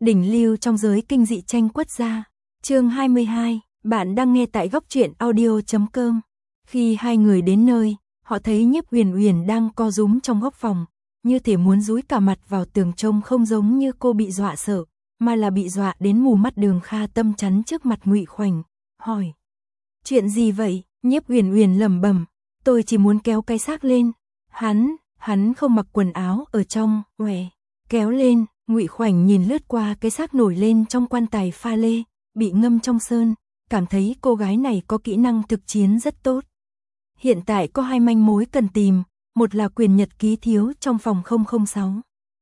đỉnh lưu trong giới kinh dị tranh quất gia. Chương 22, bạn đang nghe tại góc truyện audio.com. Khi hai người đến nơi, họ thấy Nhiếp Uyển Uyển đang co rúm trong góc phòng, như thể muốn dúi cả mặt vào tường, trông không giống như cô bị dọa sợ, mà là bị dọa đến mù mắt. Đường Kha Tâm chắn trước mặt Ngụy Khoảnh, hỏi: "Chuyện gì vậy?" Nhiếp Uyển Uyển lẩm bẩm: "Tôi chỉ muốn kéo cái xác lên." Hắn không mặc quần áo ở trong, kéo lên. Ngụy Khoảnh nhìn lướt qua cái xác nổi lên trong quan tài pha lê, bị ngâm trong sơn, cảm thấy cô gái này có kỹ năng thực chiến rất tốt. Hiện tại có hai manh mối cần tìm, một là quyển nhật ký thiếu trong phòng 006,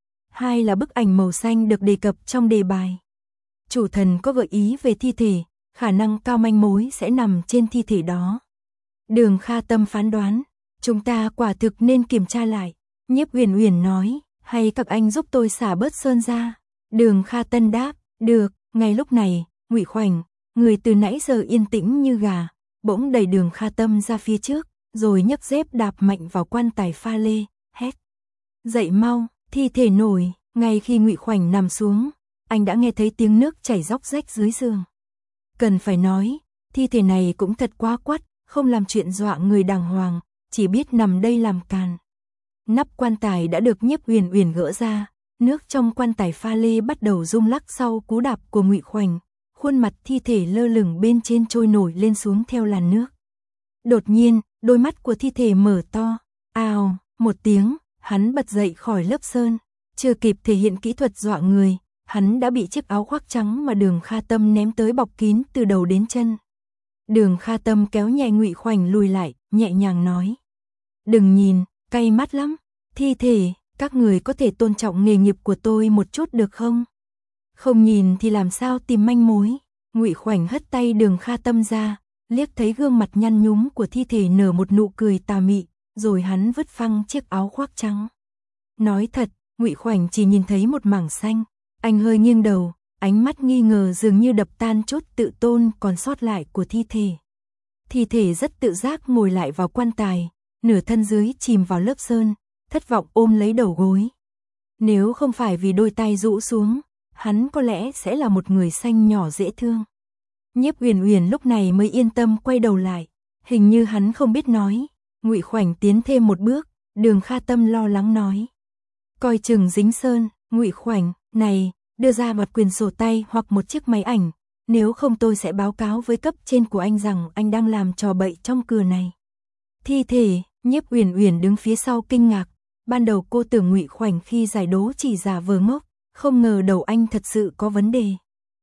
hai là bức ảnh màu xanh được đề cập trong đề bài. Chủ thần có gợi ý về thi thể, khả năng cao manh mối sẽ nằm trên thi thể đó. Đường Kha Tâm phán đoán, chúng ta quả thực nên kiểm tra lại. Nhiếp Uyển Uyển nói, hay các anh giúp tôi xả bớt sơn ra. Đường Kha Tân đáp, được. Ngay lúc này, Ngụy Khoảnh, người từ nãy giờ yên tĩnh như gà, bỗng đẩy Đường Kha Tâm ra phía trước, rồi nhấc dép đạp mạnh vào quan tài pha lê, hét: "Dậy mau!" Thi thể nổi. Ngay khi Ngụy Khoảnh nằm xuống, anh đã nghe thấy tiếng nước chảy róc rách dưới giường. Cần phải nói, thi thể này cũng thật quá quắt, không làm chuyện dọa người đàng hoàng, chỉ biết nằm đây làm càn. Nắp quan tài đã được Nhiếp Uyển Uyển gỡ ra, nước trong quan tài pha lê bắt đầu rung lắc sau cú đạp của Ngụy Khoảnh, khuôn mặt thi thể lơ lửng bên trên trôi nổi lên xuống theo làn nước. Đột nhiên, đôi mắt của thi thể mở to, ào, một tiếng, hắn bật dậy khỏi lớp sơn, chưa kịp thể hiện kỹ thuật dọa người, hắn đã bị chiếc áo khoác trắng mà Đường Kha Tâm ném tới bọc kín từ đầu đến chân. Đường Kha Tâm kéo nhẹ Ngụy Khoảnh lùi lại, nhẹ nhàng nói: "Đừng nhìn, cay mắt lắm. Thi thể, các người có thể tôn trọng nghề nghiệp của tôi một chút được không? Không nhìn thì làm sao tìm manh mối?" Ngụy Khoảnh hất tay Đường Kha Tâm ra, liếc thấy gương mặt nhăn nhúm của thi thể nở một nụ cười tà mị, rồi hắn vứt phăng chiếc áo khoác trắng. Nói thật, Ngụy Khoảnh chỉ nhìn thấy một mảng xanh, anh hơi nghiêng đầu, ánh mắt nghi ngờ dường như đập tan chút tự tôn còn sót lại của thi thể. Thi thể rất tự giác ngồi lại vào quan tài, nửa thân dưới chìm vào lớp sơn, thất vọng ôm lấy đầu gối. Nếu không phải vì đôi tay rũ xuống, hắn có lẽ sẽ là một người xanh nhỏ dễ thương. Nhiếp Uyển Uyển lúc này mới yên tâm quay đầu lại, hình như hắn không biết nói. Ngụy Khoảnh tiến thêm một bước, Đường Kha Tâm lo lắng nói: "Coi chừng dính sơn." Ngụy Khoảnh, này, đưa ra một quyển sổ tay hoặc một chiếc máy ảnh, nếu không tôi sẽ báo cáo với cấp trên của anh rằng anh đang làm trò bậy trong cửa này. Thi thể. Nhiếp Uyển Uyển đứng phía sau kinh ngạc, ban đầu cô tưởng Ngụy Khoảnh khi giải đố chỉ giả vờ ngốc, không ngờ đầu anh thật sự có vấn đề.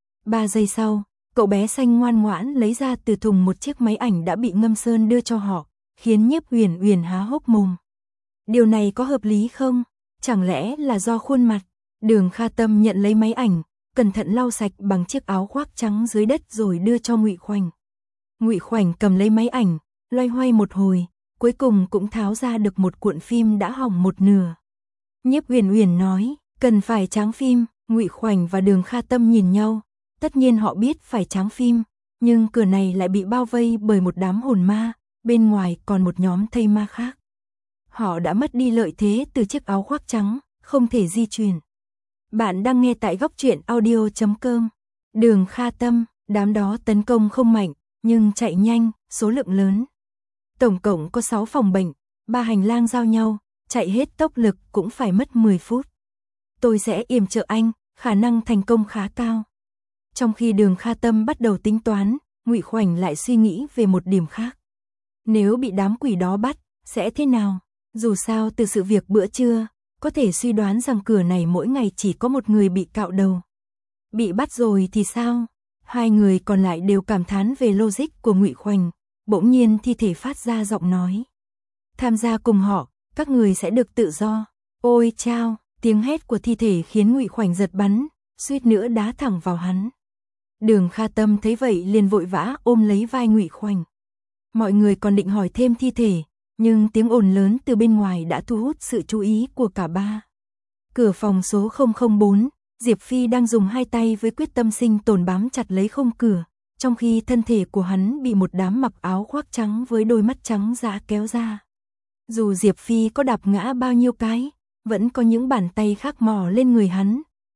3 giây sau, cậu bé xanh ngoan ngoãn lấy ra từ thùng một chiếc máy ảnh đã bị ngâm sơn đưa cho họ, khiến Nhiếp Uyển Uyển há hốc mồm. Điều này có hợp lý không? Chẳng lẽ là do khuôn mặt? Đường Kha Tâm nhận lấy máy ảnh, cẩn thận lau sạch bằng chiếc áo khoác trắng dưới đất rồi đưa cho Ngụy Khoảnh. Ngụy Khoảnh cầm lấy máy ảnh, loay hoay một hồi, cuối cùng cũng tháo ra được một cuộn phim đã hỏng một nửa. Nhiếp Uyển Uyển nói: "Cần phải tráng phim." Ngụy Khoảnh và Đường Kha Tâm nhìn nhau, tất nhiên họ biết phải tráng phim, nhưng cửa này lại bị bao vây bởi một đám hồn ma, bên ngoài còn một nhóm thây ma khác. Họ đã mất đi lợi thế từ chiếc áo khoác trắng, không thể di chuyển. Bạn đang nghe tại góc truyện audio.com. Đường Kha Tâm, đám đó tấn công không mạnh, nhưng chạy nhanh, số lượng lớn. Tổng cộng có 6 phòng bệnh, 3 hành lang giao nhau, chạy hết tốc lực cũng phải mất 10 phút. Tôi sẽ yểm trợ anh, khả năng thành công khá cao. Trong khi Đường Kha Tâm bắt đầu tính toán, Ngụy Khoảnh lại suy nghĩ về một điểm khác. Nếu bị đám quỷ đó bắt, sẽ thế nào? Dù sao từ sự việc bữa trưa, có thể suy đoán rằng cửa này mỗi ngày chỉ có một người bị cạo đầu. Bị bắt rồi thì sao? Hai người còn lại đều cảm thán về logic của Ngụy Khoảnh. Bỗng nhiên thi thể phát ra giọng nói: "Tham gia cùng họ, các người sẽ được tự do." Ôi chao, tiếng hét của thi thể khiến Ngụy Khoảnh giật bắn, suýt nữa đá thẳng vào hắn. Đường Kha Tâm thấy vậy liền vội vã ôm lấy vai Ngụy Khoảnh. Mọi người còn định hỏi thêm thi thể, nhưng tiếng ồn lớn từ bên ngoài đã thu hút sự chú ý của cả ba. Cửa phòng số 004, Diệp Phi đang dùng hai tay với quyết tâm sinh tồn bám chặt lấy khung cửa, trong khi thân thể của hắn bị một đám mặc áo khoác trắng với đôi mắt trắng dã kéo ra. Dù Diệp Phi có đạp ngã bao nhiêu cái, vẫn có những bàn tay khác mò lên người hắn,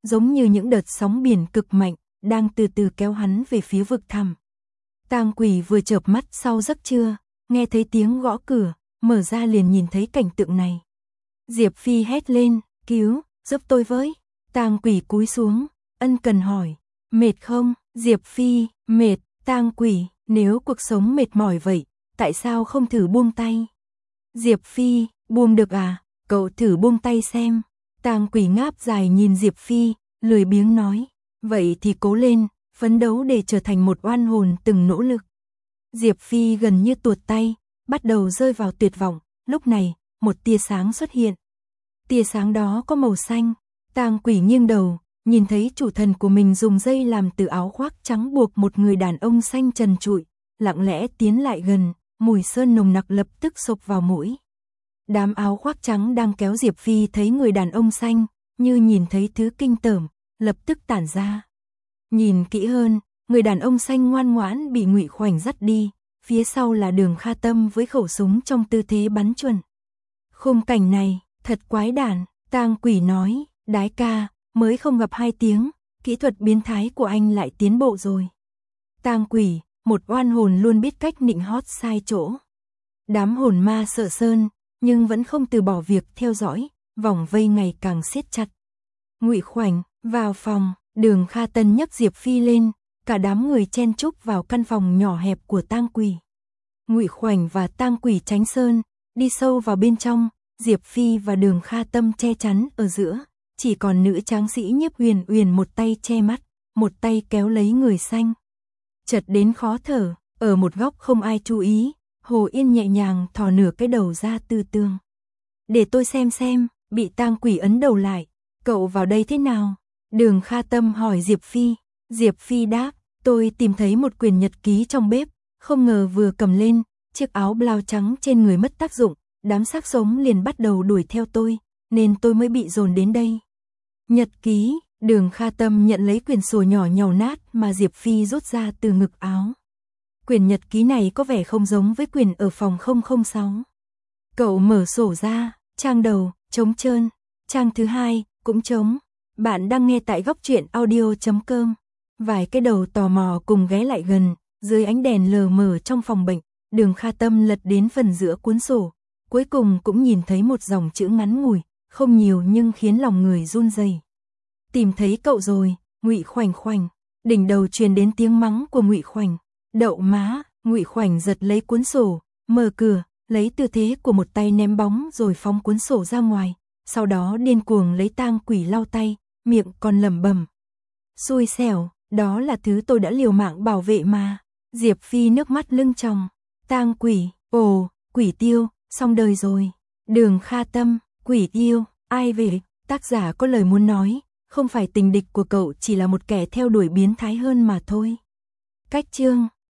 giống như những đợt sóng biển cực mạnh, đang từ từ kéo hắn về phía vực thẳm. Tang Quỷ vừa chợp mắt sau giấc trưa, nghe thấy tiếng gõ cửa, mở ra liền nhìn thấy cảnh tượng này. Diệp Phi hét lên, cứu, giúp tôi với. Tang Quỷ cúi xuống, ân cần hỏi, mệt không? Diệp Phi, mệt. Tang Quỷ, nếu cuộc sống mệt mỏi vậy, tại sao không thử buông tay? Diệp Phi, buông được à? Cậu thử buông tay xem. Tang Quỷ ngáp dài nhìn Diệp Phi, lười biếng nói, vậy thì cố lên, phấn đấu để trở thành một oan hồn từng nỗ lực. Diệp Phi gần như tuột tay, bắt đầu rơi vào tuyệt vọng, lúc này, một tia sáng xuất hiện. Tia sáng đó có màu xanh. Tang Quỷ nghiêng đầu, nhìn thấy chủ thần của mình dùng dây làm từ áo khoác trắng buộc một người đàn ông xanh trần trụi, lặng lẽ tiến lại gần, mùi sơn nồng nặc lập tức xộc vào mũi. Đám áo khoác trắng đang kéo Diệp Phi thấy người đàn ông xanh, như nhìn thấy thứ kinh tởm, lập tức tản ra. Nhìn kỹ hơn, người đàn ông xanh ngoan ngoãn bị Ngụy Khoảnh dắt đi, phía sau là Đường Kha Tâm với khẩu súng trong tư thế bắn chuẩn. Khung cảnh này, thật quái đản, Tang Quỷ nói, đái ca, mới không gặp 2 tiếng, kỹ thuật biến thái của anh lại tiến bộ rồi. Tang Quỷ, một oan hồn luôn biết cách nịnh hót sai chỗ. Đám hồn ma sợ sơn, nhưng vẫn không từ bỏ việc theo dõi, vòng vây ngày càng siết chặt. Ngụy Khoảnh, vào phòng, Đường Kha Tân nhấc Diệp Phi lên, cả đám người chen chúc vào căn phòng nhỏ hẹp của Tang Quỷ. Ngụy Khoảnh và Tang Quỷ tránh sơn, đi sâu vào bên trong, Diệp Phi và Đường Kha Tâm che chắn ở giữa, chỉ còn nữ tráng sĩ Nhiếp Huyền Huyền một tay che mắt, một tay kéo lấy người xanh. Chật đến khó thở, ở một góc không ai chú ý, Hồ Yên nhẹ nhàng thò nửa cái đầu ra từ tường. Để tôi xem, bị Tang Quỷ ấn đầu lại, cậu vào đây thế nào? Đường Kha Tâm hỏi Diệp Phi. Diệp Phi đáp, tôi tìm thấy một quyển nhật ký trong bếp, không ngờ vừa cầm lên, chiếc áo blau trắng trên người mất tác dụng, đám xác sống liền bắt đầu đuổi theo tôi, nên tôi mới bị dồn đến đây. Nhật ký, Đường Kha Tâm nhận lấy quyển sổ nhỏ nhàu nát mà Diệp Phi rút ra từ ngực áo. Quyển nhật ký này có vẻ không giống với quyển ở phòng 006. Cậu mở sổ ra, trang đầu, trống trơn, trang thứ 2, cũng trống. Bạn đang nghe tại góc truyện audio.com. Vài cái đầu tò mò cùng ghé lại gần, dưới ánh đèn lờ mờ trong phòng bệnh, Đường Kha Tâm lật đến phần giữa cuốn sổ, cuối cùng cũng nhìn thấy một dòng chữ ngắn ngủi, không nhiều nhưng khiến lòng người run rẩy. Tìm thấy cậu rồi, Ngụy Khoảnh Khoảnh. Đỉnh đầu truyền đến tiếng mắng của Ngụy Khoảnh. Đậu má, Ngụy Khoảnh giật lấy cuốn sổ, mở cửa, lấy tư thế của một tay ném bóng rồi phóng cuốn sổ ra ngoài, sau đó điên cuồng lấy Tang Quỷ lau tay, miệng còn lẩm bẩm. Xui xẻo, đó là thứ tôi đã liều mạng bảo vệ mà. Diệp Phi nước mắt lưng tròng. Tang Quỷ, ồ, Quỷ Tiêu, xong đời rồi. Đường Kha Tâm, Quỷ Tiêu, ai về? Tác giả có lời muốn nói, không phải tình địch của cậu chỉ là một kẻ theo đuổi biến thái hơn mà thôi. Cách chương